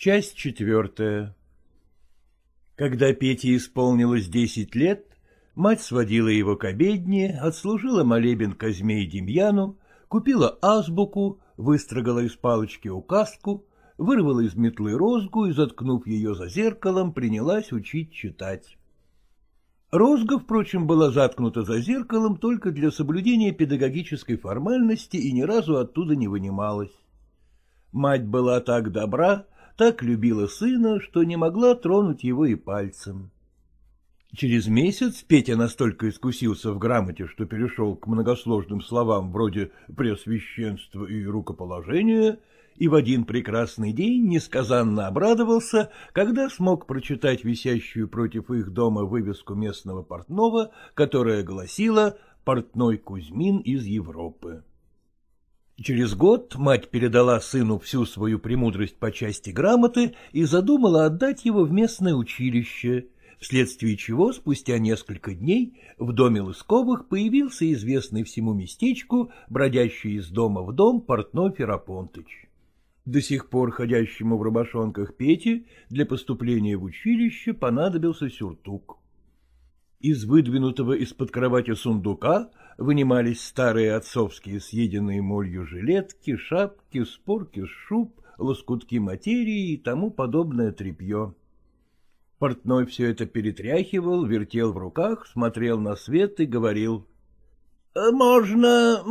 Часть четвертая. Когда Пете исполнилось 10 лет, мать сводила его к обедне, отслужила молебен Козьме и Демьяну, купила азбуку, выстрогала из палочки указку, вырвала из метлы розгу и, заткнув ее за зеркалом, принялась учить читать. Розга, впрочем, была заткнута за зеркалом только для соблюдения педагогической формальности и ни разу оттуда не вынималась. Мать была так добра, так любила сына, что не могла тронуть его и пальцем. Через месяц Петя настолько искусился в грамоте, что перешел к многосложным словам вроде «преосвященство» и «рукоположение», и в один прекрасный день несказанно обрадовался, когда смог прочитать висящую против их дома вывеску местного портного, которая гласила «Портной Кузьмин из Европы». Через год мать передала сыну всю свою премудрость по части грамоты и задумала отдать его в местное училище, вследствие чего спустя несколько дней в доме Лысковых появился известный всему местечку, бродящий из дома в дом портной Ферапонтыч. До сих пор ходящему в рубашонках Пете для поступления в училище понадобился сюртук. Из выдвинутого из-под кровати сундука вынимались старые отцовские съеденные молью жилетки, шапки, спорки шуб, лоскутки материи и тому подобное тряпье. Портной все это перетряхивал, вертел в руках, смотрел на свет и говорил: — Можно,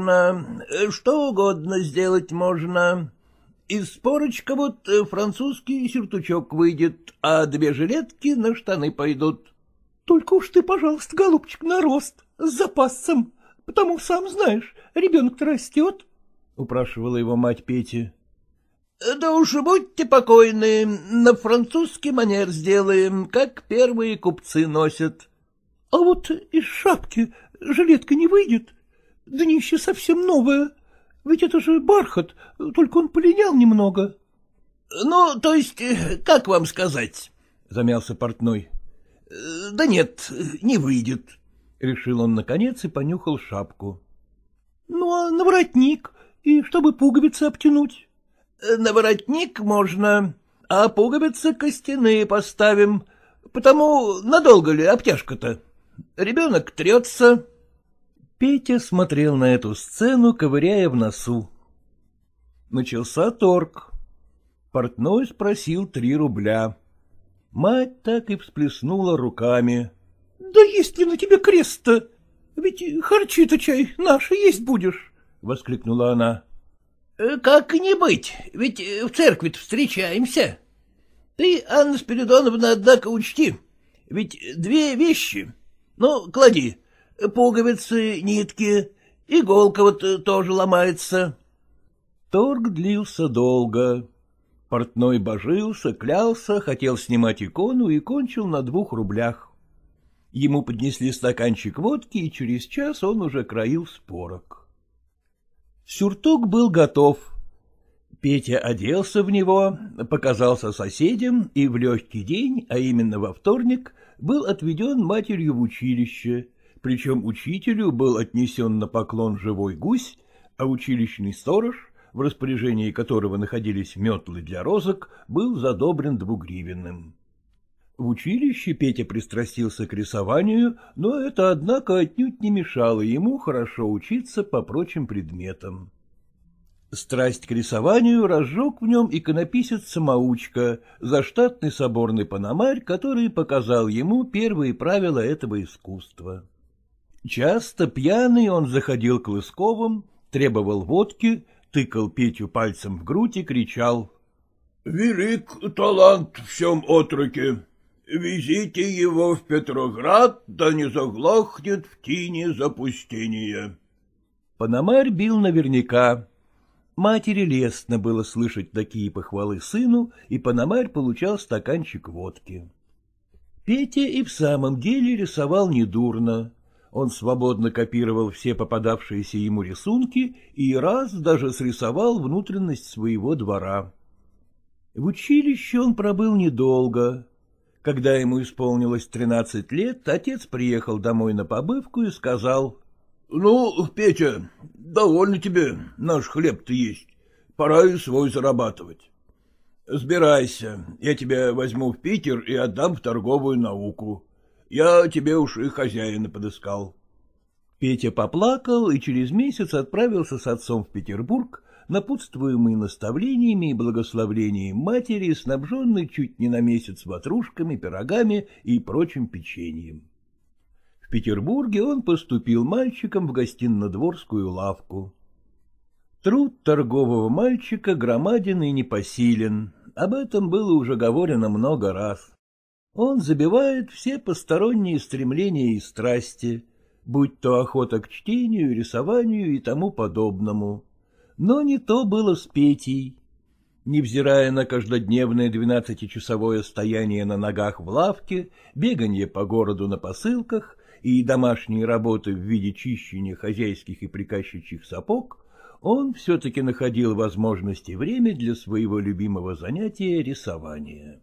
что угодно сделать можно. Из спорочка вот французский сюртучок выйдет, а 2 жилетки на штаны пойдут. — Только уж ты, пожалуйста, голубчик, на рост, с запасом, потому, сам знаешь, ребенок-то растет, — упрашивала его мать Пети. — Да уж будьте покойны, на французский манер сделаем, как первые купцы носят. — А вот из шапки жилетка не выйдет, днище совсем новое, ведь это же бархат, только он полинял немного. — Ну, то есть, как вам сказать, — замялся портной. — Да нет, не выйдет, — решил он наконец и понюхал шапку. — Ну, а на воротник, и чтобы пуговицы обтянуть? — На воротник можно, а пуговицы костяные поставим, потому надолго ли обтяжка-то? Ребенок трется. Петя смотрел на эту сцену, ковыряя в носу. Начался торг. Портной спросил 3 рубля. Мать так и всплеснула руками. — Да есть ли на тебе крест-то? Ведь харчи-то, чай, наши есть будешь, — воскликнула она. — Как не быть, ведь в церкви-то встречаемся. Ты, Анна Спиридоновна, однако учти, ведь 2 вещи. Ну, клади, пуговицы, нитки, иголка вот тоже ломается. Торг длился долго. Портной божился, клялся, хотел снимать икону и кончил на 2 рублях. Ему поднесли стаканчик водки, и через час он уже краил спорок. Сюртук был готов. Петя оделся в него, показался соседям и в легкий день, а именно во вторник, был отведен матерью в училище, причем учителю был отнесен на поклон живой гусь, а училищный сторож, в распоряжении которого находились метлы для розок, был задобрен 2-гривенным. В училище Петя пристрастился к рисованию, но это, однако, отнюдь не мешало ему хорошо учиться по прочим предметам. Страсть к рисованию разжег в нем иконописец-самоучка, заштатный соборный пономарь, который показал ему первые правила этого искусства. Часто пьяный он заходил к Лысковым, требовал водки, тыкал Петю пальцем в грудь и кричал: — Велик талант в всем отроке. Везите его в Петроград, да не заглохнет в тине запустения. Пономарь бил наверняка. Матери лестно было слышать такие похвалы сыну, и Пономарь получал стаканчик водки. Петя и в самом деле рисовал недурно. Он свободно копировал все попадавшиеся ему рисунки и раз даже срисовал внутренность своего двора. В училище он пробыл недолго. Когда ему исполнилось 13 лет, отец приехал домой на побывку и сказал: — Ну, Петя, довольно тебе наш хлеб-то есть, пора и свой зарабатывать. — Сбирайся, я тебя возьму в Питер и отдам в торговую науку. Я тебе уж и хозяина подыскал. Петя поплакал и через месяц отправился с отцом в Петербург, напутствуемый наставлениями и благословлением матери, снабженный чуть не на месяц ватрушками, пирогами и прочим печеньем. В Петербурге он поступил мальчиком в гостиннодворскую лавку. Труд торгового мальчика громаден и непосилен, об этом было уже говорено много раз. Он забивает все посторонние стремления и страсти, будь то охота к чтению, рисованию и тому подобному. Но не то было с Петей. Невзирая на каждодневное 12-часовое стояние на ногах в лавке, беганье по городу на посылках и домашние работы в виде чищения хозяйских и приказчичьих сапог, он все-таки находил возможность и время для своего любимого занятия рисования.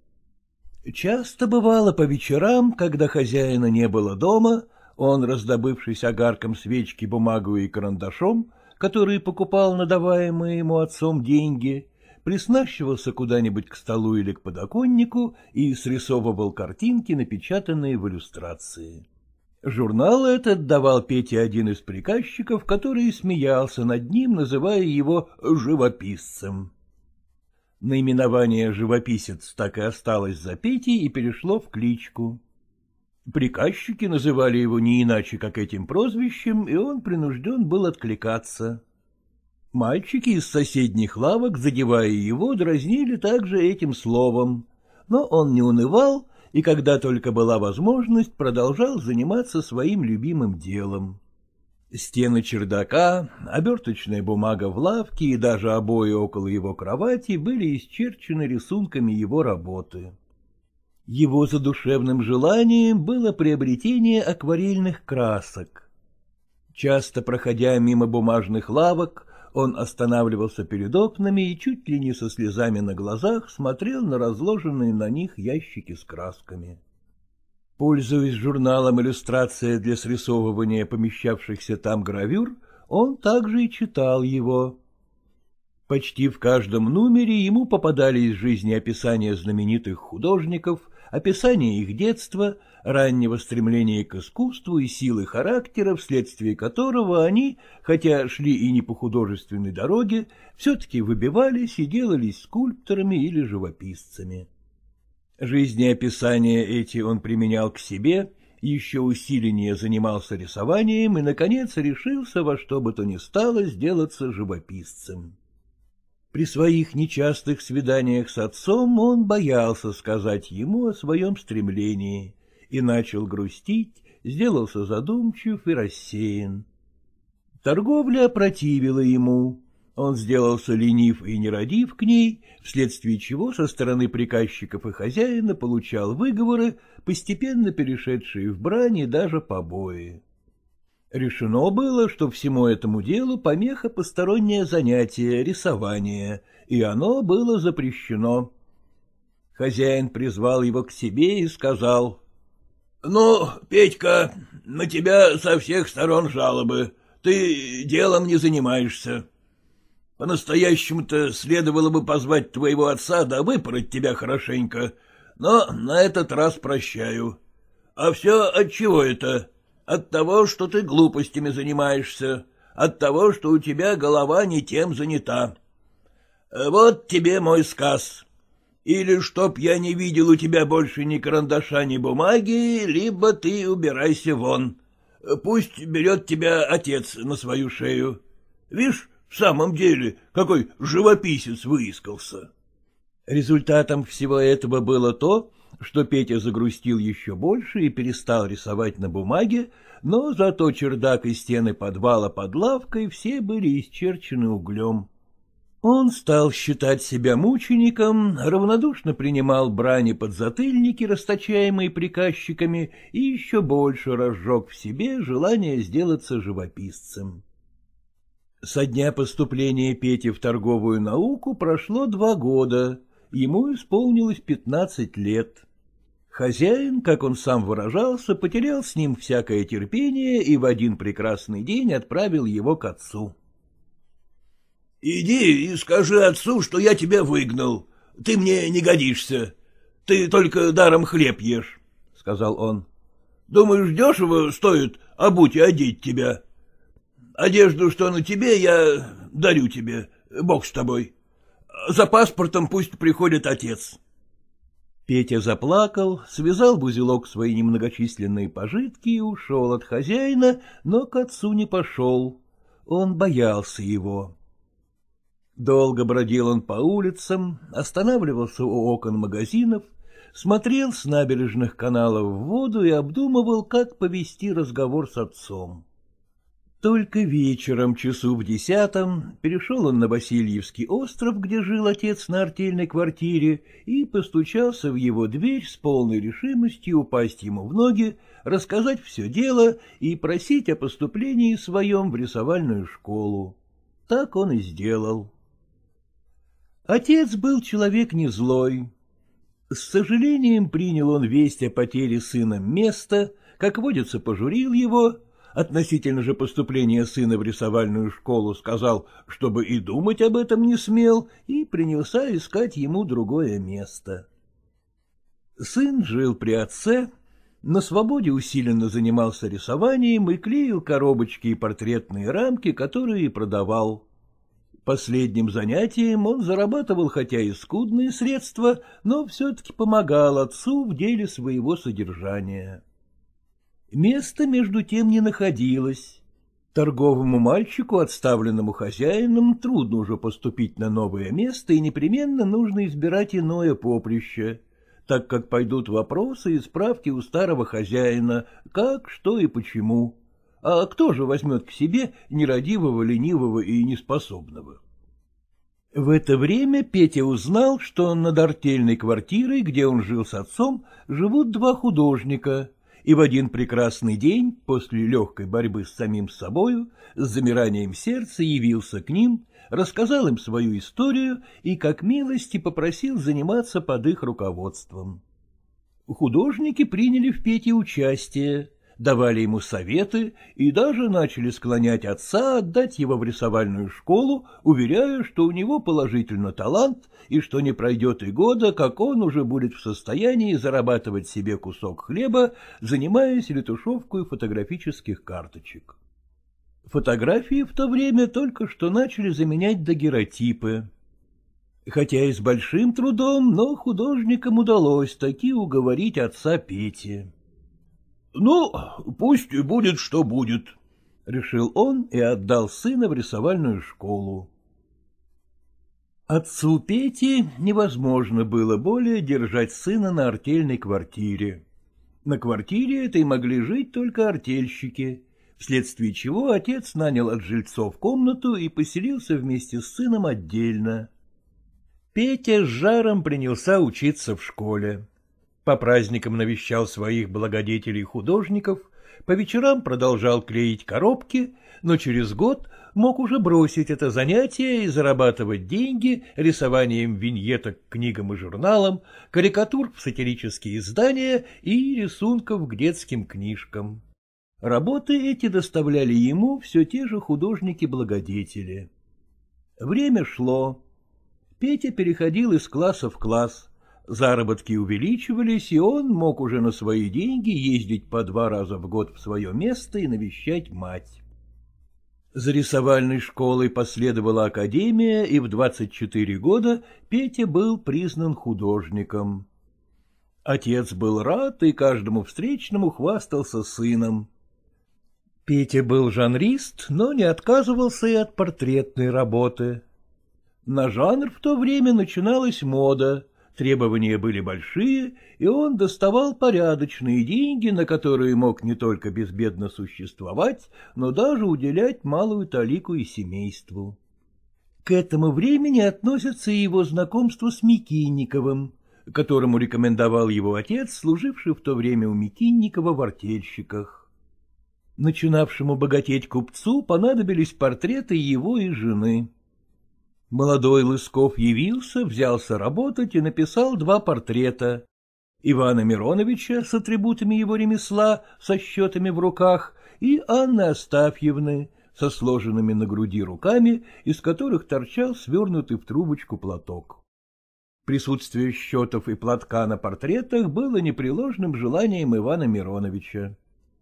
Часто бывало по вечерам, когда хозяина не было дома, он, раздобывшись огарком свечки, бумагой и карандашом, которые покупал на даваемые ему отцом деньги, приснащивался куда-нибудь к столу или к подоконнику и срисовывал картинки, напечатанные в иллюстрации. Журнал этот давал Пете один из приказчиков, который смеялся над ним, называя его живописцем. Наименование «живописец» так и осталось за Петей и перешло в кличку. Приказчики называли его не иначе, как этим прозвищем, и он принужден был откликаться. Мальчики из соседних лавок, задевая его, дразнили также этим словом, но он не унывал и, когда только была возможность, продолжал заниматься своим любимым делом. Стены чердака, оберточная бумага в лавке и даже обои около его кровати были исчерчены рисунками его работы. Его задушевным желанием было приобретение акварельных красок. Часто проходя мимо бумажных лавок, он останавливался перед окнами и чуть ли не со слезами на глазах смотрел на разложенные на них ящики с красками. Пользуясь журналом «Иллюстрация для срисовывания помещавшихся там гравюр», он также и читал его. Почти в каждом номере ему попадались жизнеописания знаменитых художников, описание их детства, раннего стремления к искусству и силы характера, вследствие которого они, хотя шли и не по художественной дороге, все-таки выбивались и делались скульпторами или живописцами. Жизнеописания эти он применял к себе, еще усиленнее занимался рисованием и, наконец, решился во что бы то ни стало сделаться живописцем. При своих нечастых свиданиях с отцом он боялся сказать ему о своем стремлении и начал грустить, сделался задумчив и рассеян. Торговля опротивила ему, он сделался ленив и нерадив к ней, вследствие чего со стороны приказчиков и хозяина получал выговоры, постепенно перешедшие в брань и даже побои. Решено было, что всему этому делу помеха постороннее занятие — рисование, и оно было запрещено. Хозяин призвал его к себе и сказал: — Ну, Петька, на тебя со всех сторон жалобы, ты делом не занимаешься. По-настоящему-то следовало бы позвать твоего отца да выпороть тебя хорошенько, но на этот раз прощаю. А все отчего это? От того, что ты глупостями занимаешься, от того, что у тебя голова не тем занята. Вот тебе мой сказ. Или чтоб я не видел у тебя больше ни карандаша, ни бумаги, либо ты убирайся вон. Пусть берет тебя отец на свою шею. Вишь, в самом деле, какой живописец выискался. Результатом всего этого было то, что Петя загрустил еще больше и перестал рисовать на бумаге, но зато чердак и стены подвала под лавкой все были исчерчены углем. Он стал считать себя мучеником, равнодушно принимал брани подзатыльники, расточаемые приказчиками, и еще больше разжег в себе желание сделаться живописцем. Со дня поступления Пети в торговую науку прошло 2 года, ему исполнилось 15 лет. Хозяин, как он сам выражался, потерял с ним всякое терпение и в один прекрасный день отправил его к отцу. — Иди и скажи отцу, что я тебя выгнал, — Ты мне не годишься. Ты только даром хлеб ешь, — сказал он. — Думаешь, дешево стоит обуть и одеть тебя? Одежду, что на тебе, я дарю тебе, бог с тобой. За паспортом пусть приходит отец. Петя заплакал, связал в узелок свои немногочисленные пожитки и ушел от хозяина, но к отцу не пошел. Он боялся его. Долго бродил он по улицам, останавливался у окон магазинов, смотрел с набережных каналов в воду и обдумывал, как повести разговор с отцом. Только вечером, часу в 10, перешел он на Васильевский остров, где жил отец на артельной квартире, и постучался в его дверь с полной решимостью упасть ему в ноги, рассказать все дело и просить о поступлении своем в рисовальную школу. Так он и сделал. Отец был человек не злой. С сожалением принял он весть о потере сына места, как водится, пожурил его. Относительно же поступления сына в рисовальную школу сказал, чтобы и думать об этом не смел, и принялся искать ему другое место. Сын жил при отце, на свободе усиленно занимался рисованием и клеил коробочки и портретные рамки, которые и продавал. Последним занятием он зарабатывал хотя и скудные средства, но все-таки помогал отцу в деле своего содержания. Место, между тем, не находилось. Торговому мальчику, отставленному хозяином, трудно уже поступить на новое место, и непременно нужно избирать иное поприще, так как пойдут вопросы и справки у старого хозяина, как, что и почему. А кто же возьмет к себе нерадивого, ленивого и неспособного? В это время Петя узнал, что над артельной квартирой, где он жил с отцом, живут два художника, и в один прекрасный день, после легкой борьбы с самим собою, с замиранием сердца явился к ним, рассказал им свою историю и, как милости, попросил заниматься под их руководством. Художники приняли в Пете участие, давали ему советы и даже начали склонять отца отдать его в рисовальную школу, уверяя, что у него положительно талант и что не пройдет и года, как он уже будет в состоянии зарабатывать себе кусок хлеба, занимаясь ретушевкой фотографических карточек. Фотографии в то время только что начали заменять дагеротипы. Хотя и с большим трудом, но художникам удалось таки уговорить отца Пети. — Ну, пусть будет, что будет, — решил он и отдал сына в рисовальную школу. Отцу Пети невозможно было более держать сына на артельной квартире. На квартире этой могли жить только артельщики, вследствие чего отец нанял от жильцов комнату и поселился вместе с сыном отдельно. Петя с жаром принялся учиться в школе. По праздникам навещал своих благодетелей-художников, по вечерам продолжал клеить коробки, но через год мог уже бросить это занятие и зарабатывать деньги рисованием виньеток к книгам и журналам, карикатур в сатирические издания и рисунков к детским книжкам. Работы эти доставляли ему все те же художники-благодетели. Время шло. Петя переходил из класса в класс. Заработки увеличивались, и он мог уже на свои деньги ездить по 2 раза в год в свое место и навещать мать. За рисовальной школой последовала академия, и в 24 года Петя был признан художником. Отец был рад и каждому встречному хвастался сыном. Петя был жанрист, но не отказывался и от портретной работы. На жанр в то время начиналась мода. Требования были большие, и он доставал порядочные деньги, на которые мог не только безбедно существовать, но даже уделять малую талику и семейству. К этому времени относится и его знакомство с Микинниковым, которому рекомендовал его отец, служивший в то время у Микинникова в артельщиках. Начинавшему богатеть купцу понадобились портреты его и жены. Молодой Лысков явился, взялся работать и написал 2 портрета. Ивана Мироновича с атрибутами его ремесла, со счетами в руках, и Анны Астафьевны со сложенными на груди руками, из которых торчал свернутый в трубочку платок. Присутствие счетов и платка на портретах было непреложным желанием Ивана Мироновича.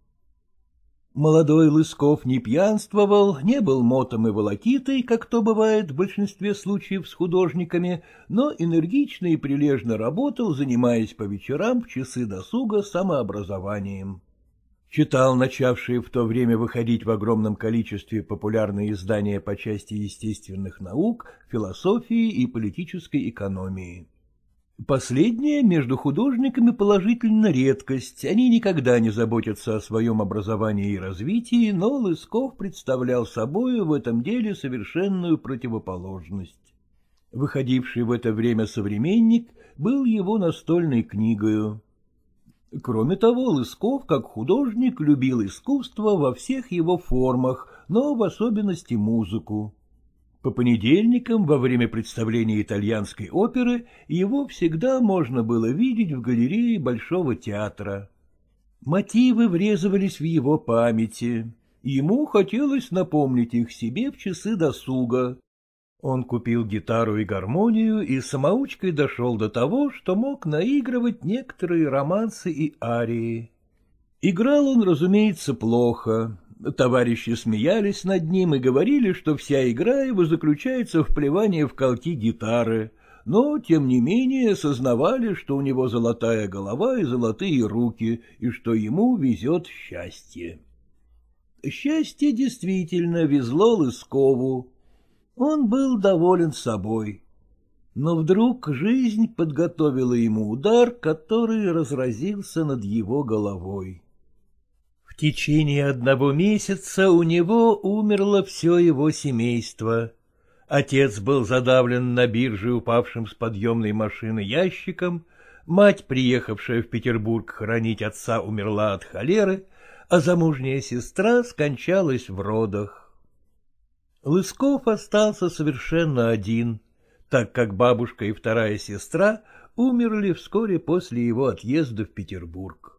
Молодой Лысков не пьянствовал, не был мотом и волокитой, как то бывает в большинстве случаев с художниками, но энергично и прилежно работал, занимаясь по вечерам в часы досуга самообразованием. Читал начавшие в то время выходить в огромном количестве популярные издания по части естественных наук, философии и политической экономии. Последнее между художниками положительно редкость, они никогда не заботятся о своем образовании и развитии, но Лысков представлял собою в этом деле совершенную противоположность. Выходивший в это время «Современник» был его настольной книгою. Кроме того, Лысков, как художник, любил искусство во всех его формах, но в особенности музыку. По понедельникам, во время представления итальянской оперы, его всегда можно было видеть в галерее Большого театра. Мотивы врезывались в его памяти. Ему хотелось напомнить их себе в часы досуга. Он купил гитару и гармонию и самоучкой дошел до того, что мог наигрывать некоторые романсы и арии. Играл он, разумеется, плохо. Товарищи смеялись над ним и говорили, что вся игра его заключается в плевании в колки гитары, но, тем не менее, сознавали, что у него золотая голова и золотые руки, и что ему везет счастье. Счастье действительно везло Лыскову. Он был доволен собой. Но вдруг жизнь подготовила ему удар, который разразился над его головой. В течение 1 месяца у него умерло все его семейство. Отец был задавлен на бирже упавшим с подъемной машины ящиком, мать, приехавшая в Петербург хоронить отца, умерла от холеры, а замужняя сестра скончалась в родах. Лысков остался совершенно один, так как бабушка и вторая сестра умерли вскоре после его отъезда в Петербург.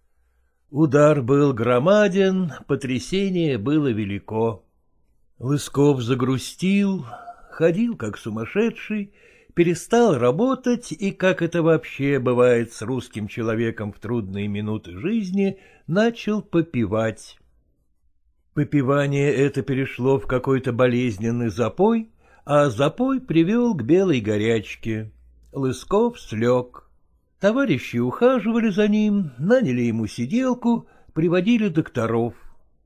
Удар был громаден, потрясение было велико. Лысков загрустил, ходил как сумасшедший, перестал работать и, как это вообще бывает с русским человеком в трудные минуты жизни, начал попивать. Попивание это перешло в какой-то болезненный запой, а запой привел к белой горячке. Лысков слег. Товарищи ухаживали за ним, наняли ему сиделку, приводили докторов.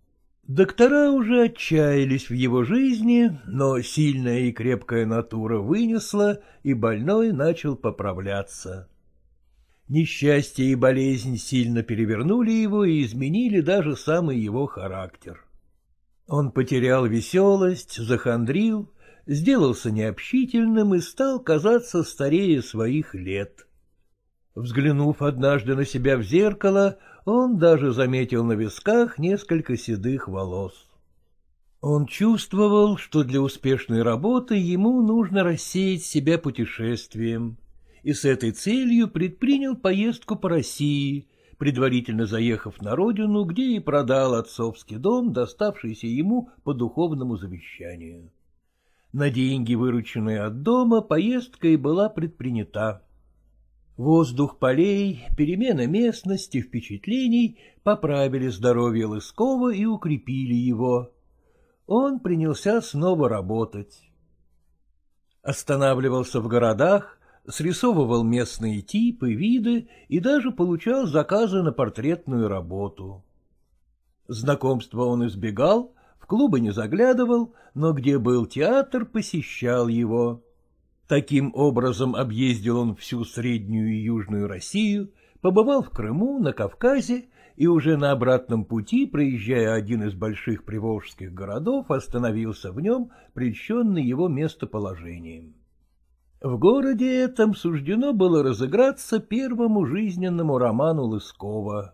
Доктора уже отчаялись в его жизни, но сильная и крепкая натура вынесла, и больной начал поправляться. Несчастье и болезнь сильно перевернули его и изменили даже самый его характер. Он потерял веселость, захандрил, сделался необщительным и стал казаться старее своих лет. Взглянув однажды на себя в зеркало, он даже заметил на висках несколько седых волос. Он чувствовал, что для успешной работы ему нужно рассеять себя путешествием, и с этой целью предпринял поездку по России, предварительно заехав на родину, где и продал отцовский дом, доставшийся ему по духовному завещанию. На деньги, вырученные от дома, поездка и была предпринята. Воздух полей, перемена местности, впечатлений поправили здоровье Лыскова и укрепили его. Он принялся снова работать. Останавливался в городах, срисовывал местные типы, виды и даже получал заказы на портретную работу. Знакомства он избегал, в клубы не заглядывал, но где был театр, посещал его. Таким образом объездил он всю Среднюю и Южную Россию, побывал в Крыму, на Кавказе и уже на обратном пути, проезжая один из больших приволжских городов, остановился в нем, прельщенный его местоположением. В городе этом суждено было разыграться первому жизненному роману Лыскова.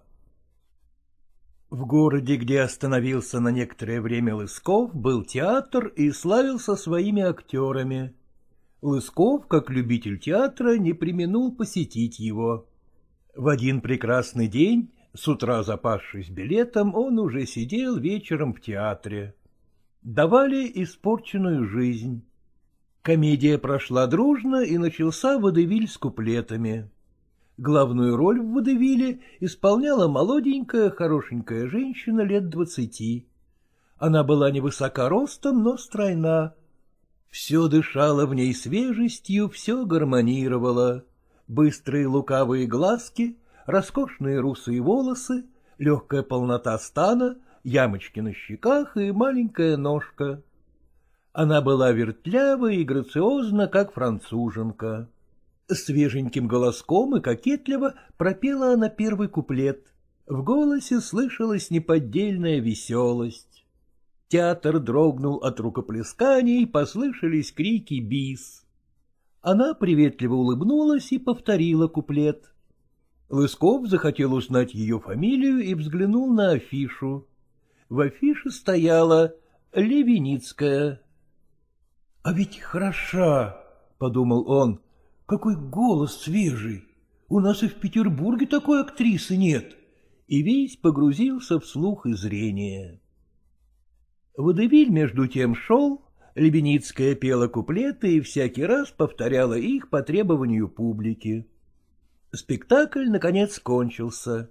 В городе, где остановился на некоторое время Лысков, был театр и славился своими актерами. Лысков, как любитель театра, не преминул посетить его. В один прекрасный день, с утра запасшись билетом, он уже сидел вечером в театре. Давали испорченную жизнь. Комедия прошла дружно, и начался водевиль с куплетами. Главную роль в водевиле исполняла молоденькая, хорошенькая женщина лет 20. Она была невысока ростом, но стройна. Все дышало в ней свежестью, все гармонировало. Быстрые лукавые глазки, роскошные русые волосы, легкая полнота стана, ямочки на щеках и маленькая ножка. Она была вертлява и грациозна, как француженка. Свеженьким голоском и кокетливо пропела она первый куплет. В голосе слышалась неподдельная веселость. Театр дрогнул от рукоплесканий, послышались крики бис. Она приветливо улыбнулась и повторила куплет. Лысков захотел узнать ее фамилию и взглянул на афишу. В афише стояла Левиницкая. — А ведь хороша, — подумал он, — какой голос свежий. У нас и в Петербурге такой актрисы нет. И весь погрузился в слух и зрение. Водевиль между тем шел, Левиницкая пела куплеты и всякий раз повторяла их по требованию публики. Спектакль, наконец, кончился.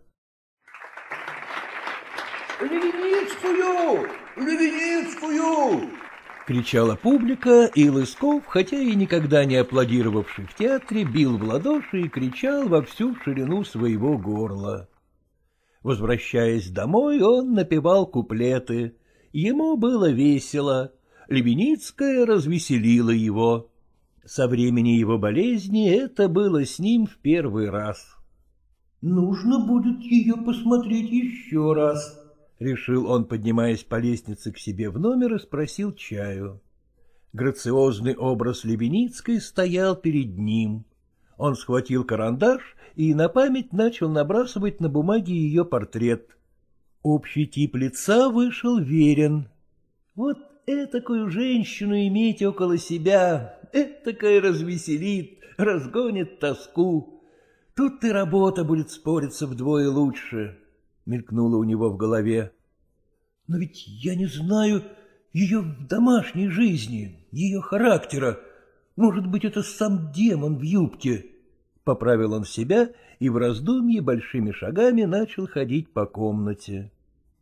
— Левиницкую! Левиницкую! — кричала публика, и Лысков, хотя и никогда не аплодировавший в театре, бил в ладоши и кричал во всю ширину своего горла. Возвращаясь домой, он напевал куплеты. Ему было весело. Левиницкая развеселила его. Со времени его болезни это было с ним в первый раз. — Нужно будет ее посмотреть еще раз, — решил он, поднимаясь по лестнице к себе в номер, и спросил чаю. Грациозный образ Левиницкой стоял перед ним. Он схватил карандаш и на память начал набрасывать на бумаге ее портрет. Общий тип лица вышел верен. Вот этакую женщину иметь около себя, этакая развеселит, разгонит тоску. Тут и работа будет спориться вдвое лучше, — мелькнуло у него в голове. Но ведь я не знаю ее домашней жизни, ее характера. Может быть, это сам демон в юбке. Поправил он себя и в раздумье большими шагами начал ходить по комнате.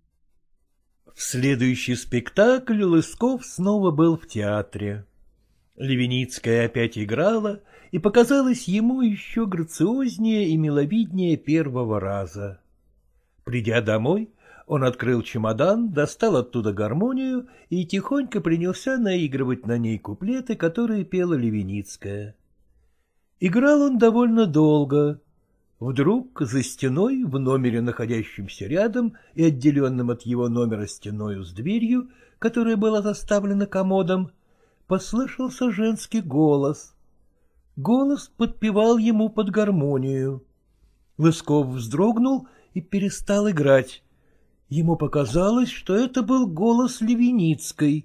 В следующий спектакль Лысков снова был в театре. Левиницкая опять играла и показалась ему еще грациознее и миловиднее первого раза. Придя домой, он открыл чемодан, достал оттуда гармонию и тихонько принялся наигрывать на ней куплеты, которые пела Левиницкая. Играл он довольно долго. Вдруг за стеной, в номере, находящемся рядом и отделенном от его номера стеною с дверью, которая была заставлена комодом, послышался женский голос. Голос подпевал ему под гармонию. Лысков вздрогнул и перестал играть. Ему показалось, что это был голос Левиницкой.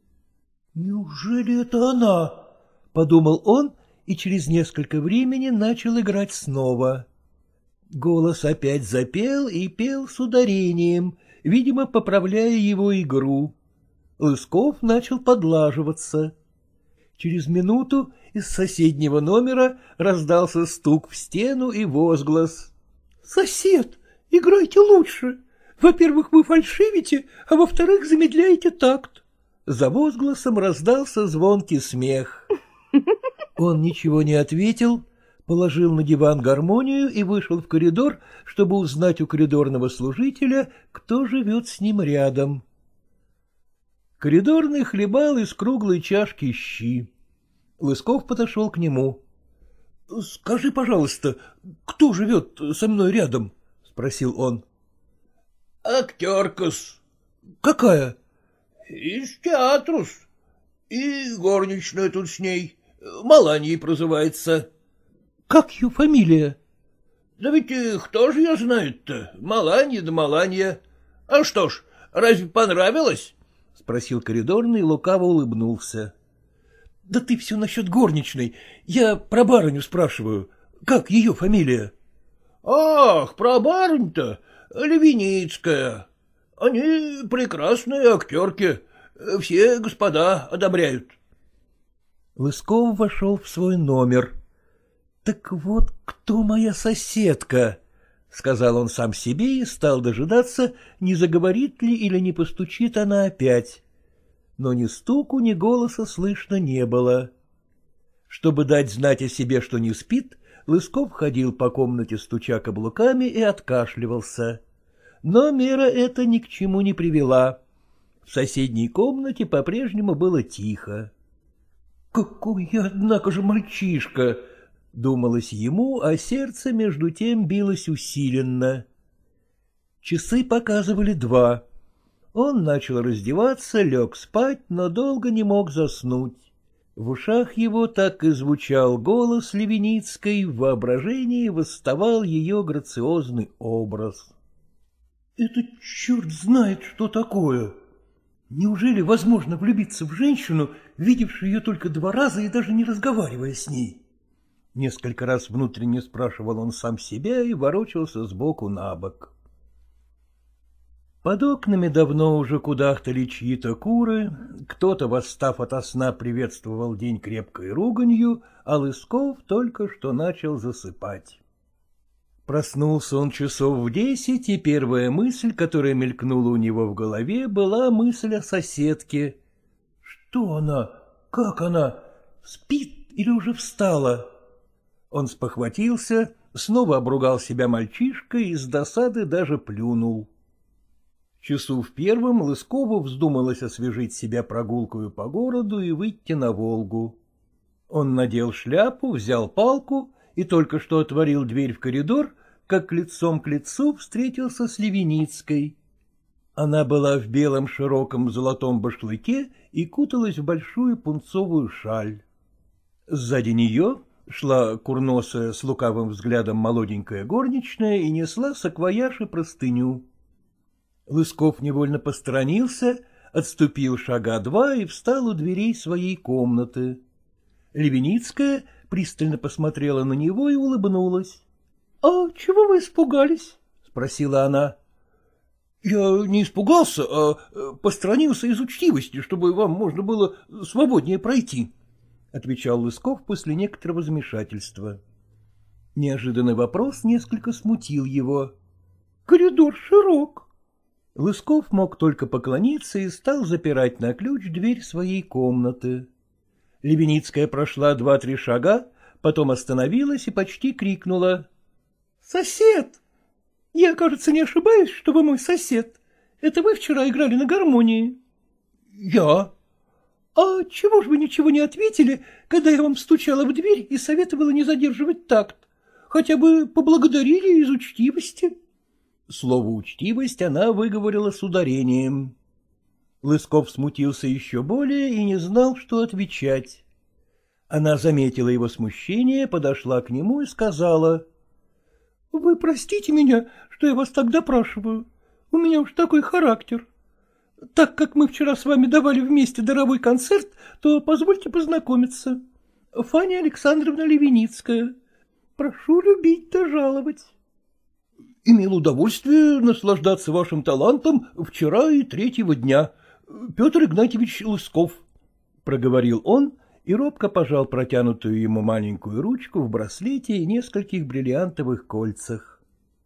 «Неужели это она?» — подумал он, и через несколько времени начал играть снова. Голос опять запел и пел с ударением, видимо, поправляя его игру. Лысков начал подлаживаться. Через минуту из соседнего номера раздался стук в стену и возглас. — Сосед, играйте лучше. Во-первых, вы фальшивите, а во-вторых, замедляете такт. За возгласом раздался звонкий смех. Он ничего не ответил, положил на диван гармонию и вышел в коридор, чтобы узнать у коридорного служителя, кто живет с ним рядом. Коридорный хлебал из круглой чашки щи. Лысков подошел к нему. — Скажи, пожалуйста, кто живет со мной рядом? — спросил он. — Актерка-с. — Какая? — Из театра-с. И горничная тут с ней. Маланьей прозывается. — Как ее фамилия? — Да ведь кто же ее знает-то? Маланья да Маланья. А что ж, разве понравилось? — спросил коридорный и лукаво улыбнулся. — Да ты все насчет горничной. Я про барыню спрашиваю. Как ее фамилия? — Ах, про барыню-то? Левиницкая. Они прекрасные актерки. Все господа одобряют. Лысков вошел в свой номер. — Так вот кто моя соседка? — сказал он сам себе и стал дожидаться, не заговорит ли или не постучит она опять. Но ни стуку, ни голоса слышно не было. Чтобы дать знать о себе, что не спит, Лысков ходил по комнате, стуча каблуками, и откашливался. Но мера эта ни к чему не привела. В соседней комнате по-прежнему было тихо. — Какой я, однако же, мальчишка! — думалось ему, а сердце между тем билось усиленно. Часы показывали 2. Он начал раздеваться, лег спать, но долго не мог заснуть. В ушах его так и звучал голос Левеницкой, в воображении восставал ее грациозный образ. — Это черт знает, что такое! Неужели возможно влюбиться в женщину, видевшую ее только 2 раза и даже не разговаривая с ней? Несколько раз внутренне спрашивал он сам себя и ворочался сбоку на бок. Под окнами давно уже кудахтали чьи-то куры, кто-то, восстав ото сна, приветствовал день крепкой руганью, а Лысков только что начал засыпать. Проснулся он часов в 10, и первая мысль, которая мелькнула у него в голове, была мысль о соседке. Что она? Как она? Спит или уже встала? Он спохватился, снова обругал себя мальчишкой и с досады даже плюнул. Часу в 1 Лыскову вздумалось освежить себя прогулкою по городу и выйти на Волгу. Он надел шляпу, взял палку и только что отворил дверь в коридор, как лицом к лицу встретился с Левеницкой. Она была в белом широком золотом башлыке и куталась в большую пунцовую шаль. Сзади нее шла курносая с лукавым взглядом молоденькая горничная и несла саквояж и простыню. Лысков невольно посторонился, отступил шага 2 и встал у дверей своей комнаты. Левеницкая пристально посмотрела на него и улыбнулась. — А чего вы испугались? — спросила она. — Я не испугался, а посторонился из учтивости, чтобы вам можно было свободнее пройти, — отвечал Лысков после некоторого замешательства. Неожиданный вопрос несколько смутил его. — Коридор широк. Лысков мог только поклониться и стал запирать на ключ дверь своей комнаты. Левеницкая прошла 2-3 шага, потом остановилась и почти крикнула. — Сосед! Я, кажется, не ошибаюсь, что вы мой сосед. Это вы вчера играли на гармонии? — Я. — А чего ж вы ничего не ответили, когда я вам стучала в дверь и советовала не задерживать такт? Хотя бы поблагодарили из учтивости. Слово «учтивость» она выговорила с ударением. Лысков смутился еще более и не знал, что отвечать. Она заметила его смущение, подошла к нему и сказала. — Вы простите меня, что я вас так допрашиваю. У меня уж такой характер. Так как мы вчера с вами давали вместе даровой концерт, то позвольте познакомиться. Фаня Александровна Левеницкая. Прошу любить да жаловать. Имел удовольствие наслаждаться вашим талантом вчера и 3-го дня. Петр Игнатьевич Лысков, — проговорил он и робко пожал протянутую ему маленькую ручку в браслете и нескольких бриллиантовых кольцах.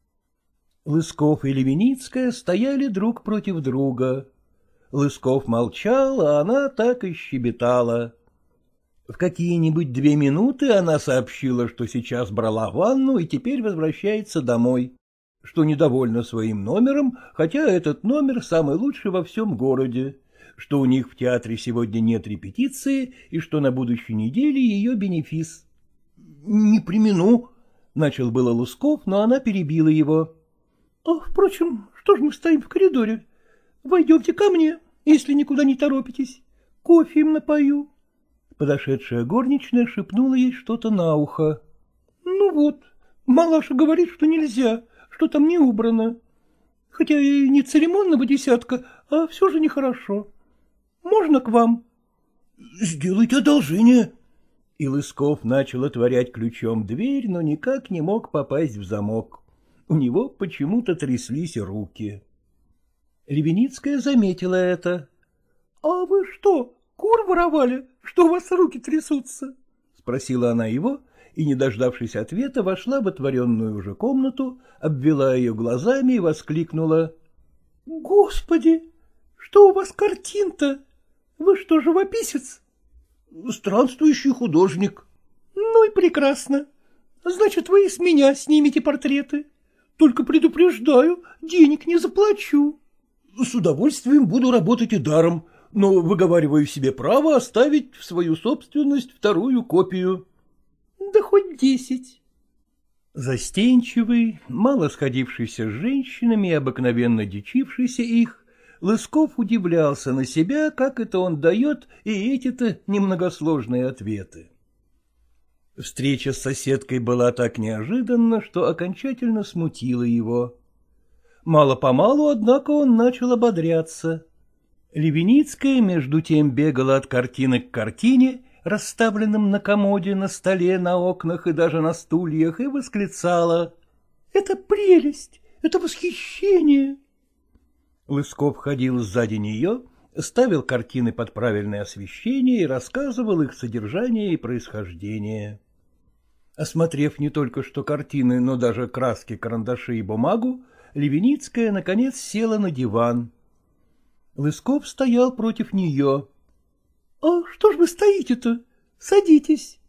Лысков и Левеницкая стояли друг против друга. Лысков молчал, а она так и щебетала. В какие-нибудь 2 минуты она сообщила, что сейчас брала ванну и теперь возвращается домой, что недовольна своим номером, хотя этот номер самый лучший во всем городе, что у них в театре сегодня нет репетиции и что на будущей неделе ее бенефис. — Не премину, — начал было Лысков, но она перебила его. — А, впрочем, что ж мы стоим в коридоре? Войдемте ко мне, если никуда не торопитесь. Кофе им напою. Подошедшая горничная шепнула ей что-то на ухо. — Ну вот, Малаша говорит, что нельзя, что там не убрано. Хотя и не церемонного десятка, а все же нехорошо. Можно к вам? — Сделайте одолжение. И Лысков начал отворять ключом дверь, но никак не мог попасть в замок. У него почему-то тряслись руки. Левеницкая заметила это. — А вы что, кур воровали? что у вас руки трясутся? — спросила она его, и, не дождавшись ответа, вошла в отворенную уже комнату, обвела ее глазами и воскликнула. — Господи, что у вас картин-то? Вы что, живописец? — Странствующий художник. — Ну и прекрасно. Значит, вы и с меня снимете портреты. Только предупреждаю, денег не заплачу. — С удовольствием буду работать и даром, но выговариваю себе право оставить в свою собственность вторую копию. — Да хоть 10. Застенчивый, мало сходившийся с женщинами и обыкновенно дичившийся их, Лысков удивлялся на себя, как это он дает и эти-то немногосложные ответы. Встреча с соседкой была так неожиданна, что окончательно смутила его. Мало-помалу, однако, он начал ободряться. Левеницкая, между тем, бегала от картины к картине, расставленным на комоде, на столе, на окнах и даже на стульях, и восклицала: — Это прелесть! Это восхищение! Лысков ходил сзади нее, ставил картины под правильное освещение и рассказывал их содержание и происхождение. Осмотрев не только что картины, но даже краски, карандаши и бумагу, Левеницкая, наконец, села на диван. Лысков стоял против нее. — А что ж вы стоите-то? Садитесь.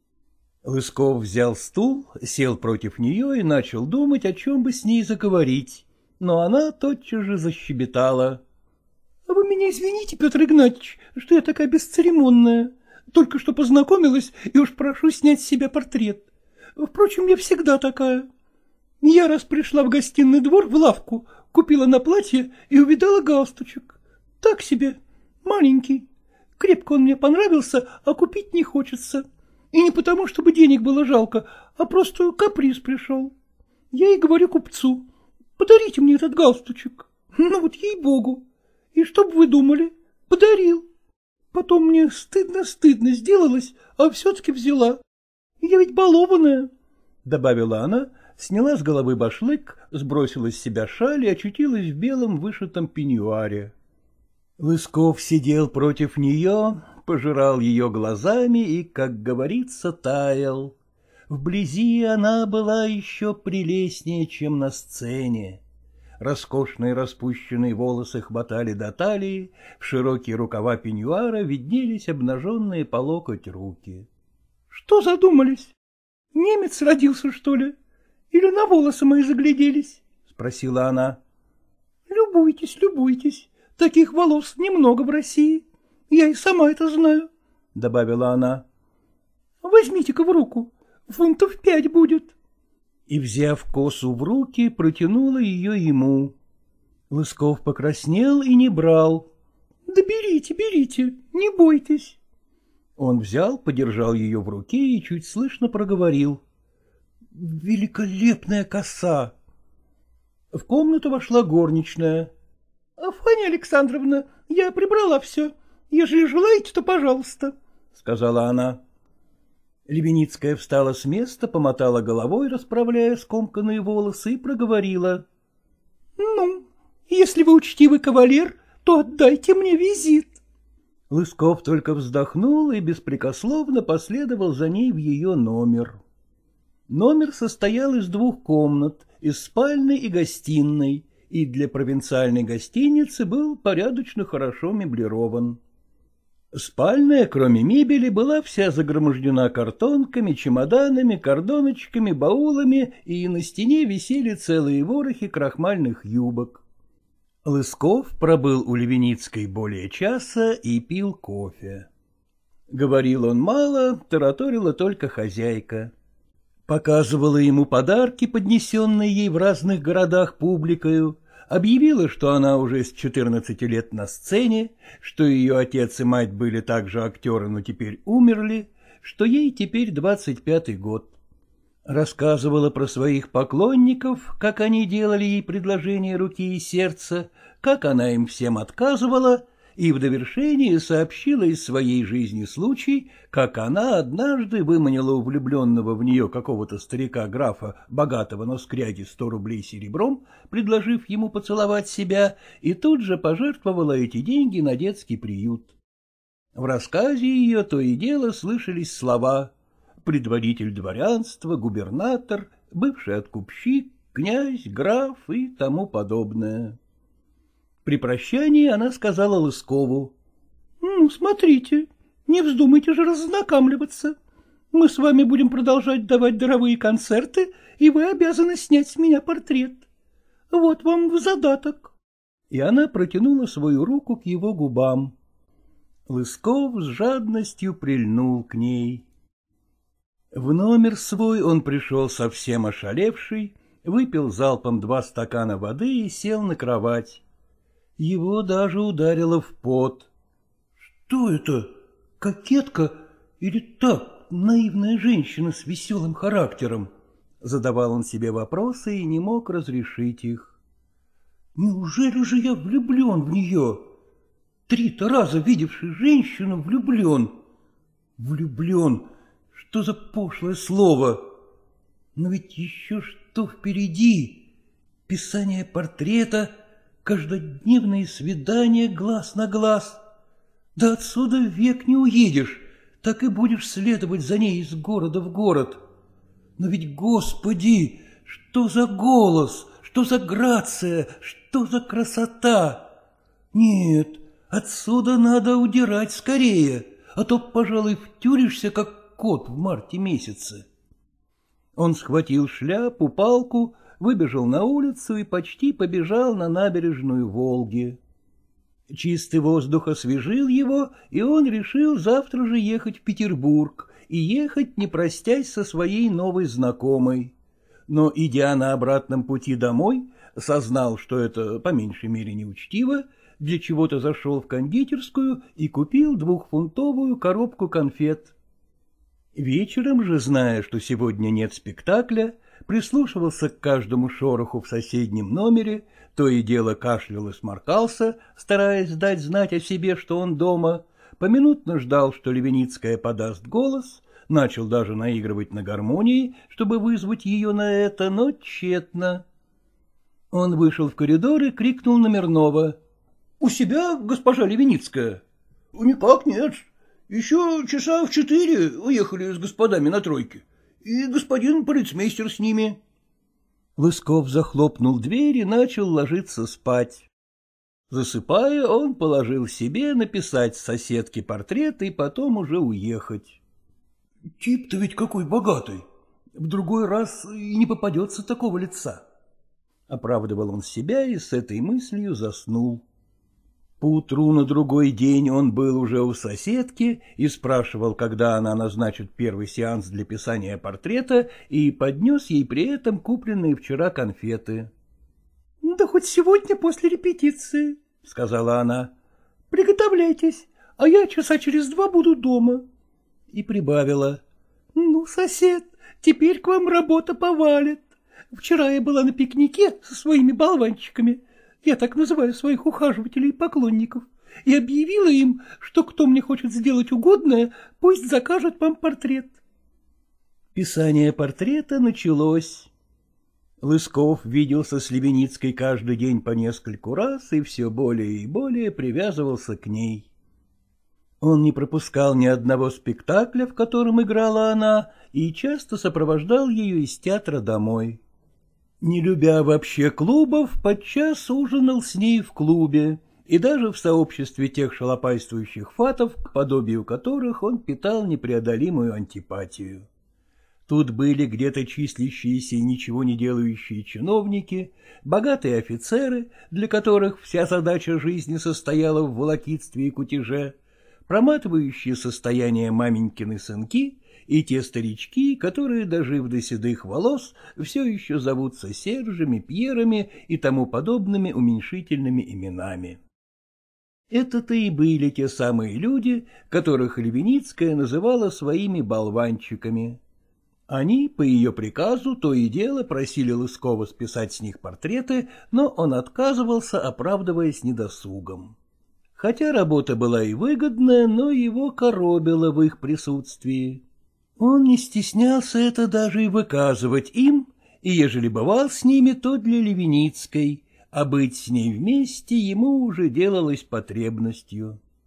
Лысков взял стул, сел против нее и начал думать, о чем бы с ней заговорить, но она тотчас же защебетала. — Вы меня извините, Петр Игнатьевич, что я такая бесцеремонная. Только что познакомилась и уж прошу снять с себя портрет. Впрочем, я всегда такая. Я раз пришла в гостиный двор в лавку, купила на платье и увидала галстучек. Так себе, маленький. Крепко он мне понравился, а купить не хочется. И не потому, чтобы денег было жалко, а просто каприз пришел. Я и говорю купцу: подарите мне этот галстучек. Ну вот ей-богу. И что бы вы думали? Подарил. Потом мне стыдно сделалось, а все-таки взяла. Я ведь балованная, — добавила она, сняла с головы башлык, сбросила с себя шаль и очутилась в белом вышитом пеньюаре. Лысков сидел против нее, пожирал ее глазами и, как говорится, таял. Вблизи она была еще прелестнее, чем на сцене. Роскошные распущенные волосы хватали до талии, в широкие рукава пеньюара виднелись обнаженные по локоть руки. — Что задумались? Немец родился, что ли? Или на волосы мои загляделись? — спросила она. — Любуйтесь, любуйтесь. Таких волос немного в России. Я и сама это знаю, — добавила она. — Возьмите-ка в руку, фунтов 5 будет. И, взяв косу в руки, протянула ее ему. Лысков покраснел и не брал. — Да берите, берите, не бойтесь. Он взял, подержал ее в руке и чуть слышно проговорил: — Великолепная коса! В комнату вошла горничная. — Фаня Александровна, я прибрала все. Ежели желаете, то пожалуйста, — сказала она. Левеницкая встала с места, помотала головой, расправляя скомканные волосы, и проговорила: — Ну, если вы учтивый кавалер, то отдайте мне визит. Лысков только вздохнул и беспрекословно последовал за ней в ее номер. Номер состоял из 2 комнат, из спальной и гостиной, и для провинциальной гостиницы был порядочно хорошо меблирован. Спальная, кроме мебели, была вся загромождена картонками, чемоданами, кордоночками, баулами, и на стене висели целые ворохи крахмальных юбок. Лысков пробыл у Левеницкой более часа и пил кофе. Говорил он мало, тараторила только хозяйка. Показывала ему подарки, поднесенные ей в разных городах публикою, объявила, что она уже с 14 лет на сцене, что ее отец и мать были также актеры, но теперь умерли, что ей теперь 25-й год. Рассказывала про своих поклонников, как они делали ей предложение руки и сердца, как она им всем отказывала, и в довершение сообщила из своей жизни случай, как она однажды выманила у влюбленного в нее какого-то старика-графа, богатого, но скряги, 100 рублей серебром, предложив ему поцеловать себя, и тут же пожертвовала эти деньги на детский приют. В рассказе ее то и дело слышались слова: предводитель дворянства, губернатор, бывший откупщик, князь, граф и тому подобное. При прощании она сказала Лыскову: — Ну, смотрите, не вздумайте же раззнакомливаться. Мы с вами будем продолжать давать даровые концерты, и вы обязаны снять с меня портрет. Вот вам в задаток. И она протянула свою руку к его губам. Лысков с жадностью прильнул к ней. В номер свой он пришел совсем ошалевший, выпил залпом 2 стакана воды и сел на кровать. Его даже ударило в пот. Что это, кокетка или так, наивная женщина с веселым характером? Задавал он себе вопросы и не мог разрешить их. Неужели же я влюблен в нее? 3-то раза видевший женщину влюблен. Влюблен, что за пошлое слово? Но ведь еще что впереди? Писание портрета, каждодневные свидания глаз на глаз. Да отсюда век не уедешь, так и будешь следовать за ней из города в город. Но ведь, Господи, что за голос, что за грация, что за красота! Нет, отсюда надо удирать скорее, а то, пожалуй, втюришься, как кот в марте месяце. Он схватил шляпу, палку, выбежал на улицу и почти побежал на набережную Волги. Чистый воздух освежил его, и он решил завтра же ехать в Петербург, и ехать, не простясь со своей новой знакомой. Но, идя на обратном пути домой, сознал, что это по меньшей мере неучтиво, для чего-то зашел в кондитерскую и купил 2-фунтовую коробку конфет. Вечером же, зная, что сегодня нет спектакля, прислушивался к каждому шороху в соседнем номере, то и дело кашлял и сморкался, стараясь дать знать о себе, что он дома, поминутно ждал, что Левеницкая подаст голос, начал даже наигрывать на гармонии, чтобы вызвать ее на это, но тщетно. Он вышел в коридор и крикнул Номерного: — У себя госпожа Левеницкая? — Никак нет. Еще часа в 4 уехали с господами на тройке, и господин полицмейстер с ними. Лысков захлопнул дверь и начал ложиться спать. Засыпая, он положил себе написать соседке портрет и потом уже уехать. Тип-то ведь какой богатый, в другой раз и не попадется такого лица. Оправдывал он себя и с этой мыслью заснул. Поутру на другой день он был уже у соседки и спрашивал, когда она назначит первый сеанс для писания портрета, и поднес ей при этом купленные вчера конфеты. — Да хоть сегодня после репетиции, — сказала она. — Приготовляйтесь, а я часа через 2 буду дома. И прибавила: — Ну, сосед, теперь к вам работа повалит. Вчера я была на пикнике со своими болванчиками, я так называю своих ухаживателей и поклонников, и объявила им, что кто мне хочет сделать угодное, пусть закажет вам портрет. Писание портрета началось. Лысков виделся с Левеницкой каждый день по нескольку раз и все более и более привязывался к ней. Он не пропускал ни одного спектакля, в котором играла она, и часто сопровождал ее из театра домой. Не любя вообще клубов, подчас ужинал с ней в клубе, и даже в сообществе тех шалопайствующих фатов, к подобию которых он питал непреодолимую антипатию. Тут были где-то числящиеся и ничего не делающие чиновники, богатые офицеры, для которых вся задача жизни состояла в волокитстве и кутеже, проматывающие состояние маменькины сынки и те старички, которые, дожив до седых волос, все еще зовутся Сержами, Пьерами и тому подобными уменьшительными именами. Это-то и были те самые люди, которых Левеницкая называла своими болванчиками. Они, по ее приказу, то и дело просили Лыскова списать с них портреты, но он отказывался, оправдываясь недосугом. Хотя работа была и выгодная, но его коробило в их присутствии. Он не стеснялся это даже и выказывать им, и ежели бывал с ними, то для Левеницкой, а быть с ней вместе ему уже делалось потребностью.